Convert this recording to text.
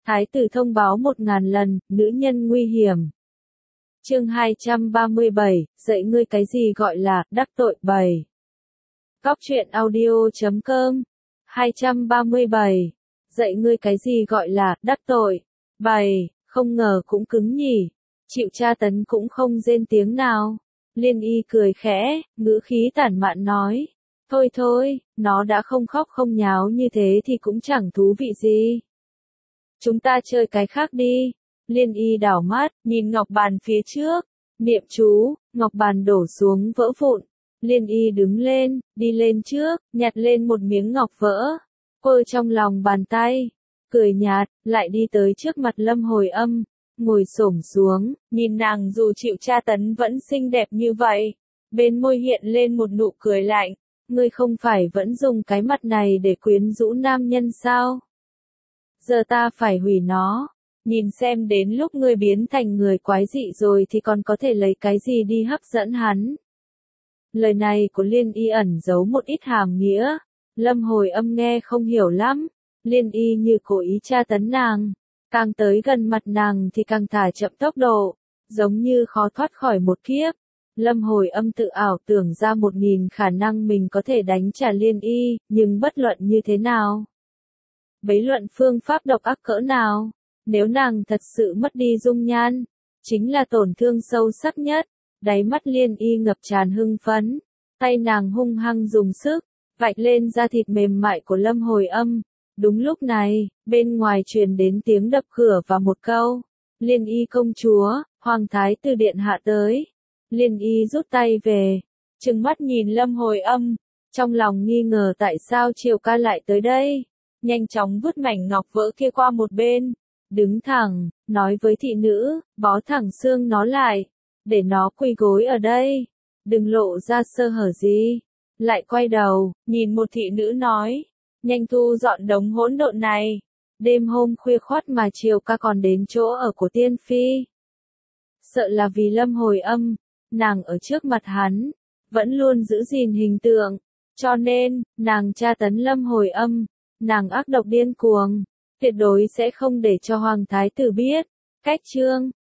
Thái tử thông báo 1000 lần, nữ nhân nguy hiểm. Chương 237, dạy ngươi cái gì gọi là đắc tội bầy. Góc truyện audio.com 237, dạy ngươi cái gì gọi là đắc tội bầy, không ngờ cũng cứng nhỉ, chịu tra tấn cũng không rên tiếng nào. Liên Y cười khẽ, ngữ khí tản mạn nói, thôi thôi, nó đã không khóc không nháo như thế thì cũng chẳng thú vị gì. Chúng ta chơi cái khác đi. Liên Y đảo mắt, nhìn ngọc bàn phía trước, niệm chú, ngọc bàn đổ xuống vỡ vụn. Liên Y đứng lên, đi lên trước, nhặt lên một miếng ngọc vỡ, quơ trong lòng bàn tay, cười nhạt, lại đi tới trước mặt Lâm Hồi Âm, ngồi xổm xuống, nhìn nàng dù chịu tra tấn vẫn xinh đẹp như vậy, bên môi hiện lên một nụ cười lạnh, ngươi không phải vẫn dùng cái mặt này để quyến rũ nam nhân sao? Giờ ta phải hủy nó, nhìn xem đến lúc ngươi biến thành người quái dị rồi thì còn có thể lấy cái gì đi hấp dẫn hắn. Lời này của Liên Y ẩn giấu một ít hàm nghĩa, Lâm Hồi Âm nghe không hiểu lắm, Liên Y như cố ý tra tấn nàng, càng tới gần mặt nàng thì càng thả chậm tốc độ, giống như khó thoát khỏi một kiếp. Lâm Hồi Âm tự ảo tưởng ra 1000 khả năng mình có thể đánh trả Liên Y, nhưng bất luận như thế nào, bấy luận phương pháp độc ác cỡ nào, nếu nàng thật sự mất đi dung nhan, chính là tổn thương sâu sắc nhất. Đáy mắt Liên Y ngập tràn hưng phấn, tay nàng hung hăng dùng sức, vạch lên da thịt mềm mại của Lâm Hồi Âm. Đúng lúc này, bên ngoài truyền đến tiếng đập cửa và một câu, Liên Y công chúa, Hoàng Thái tử điện hạ tới. Liên Y rút tay về, trừng mắt nhìn Lâm Hồi Âm, trong lòng nghi ngờ tại sao Triều ca lại tới đây, nhanh chóng vứt mảnh ngọc vỡ kia qua một bên, đứng thẳng, nói với thị nữ, bó thẳng xương nó lại, để nó quỳ gối ở đây, đừng lộ ra sơ hở gì. Lại quay đầu, nhìn một thị nữ nói, nhanh thu dọn đống hỗn độn này, đêm hôm khuya khoắt mà Triều ca còn đến chỗ ở của tiên phi. Sợ là vì Lâm Hồi Âm, nàng ở trước mặt hắn, vẫn luôn giữ gìn hình tượng, cho nên, nàng tra tấn Lâm Hồi Âm, nàng ác độc điên cuồng, tuyệt đối sẽ không để cho Hoàng Thái tử biết. Cách chương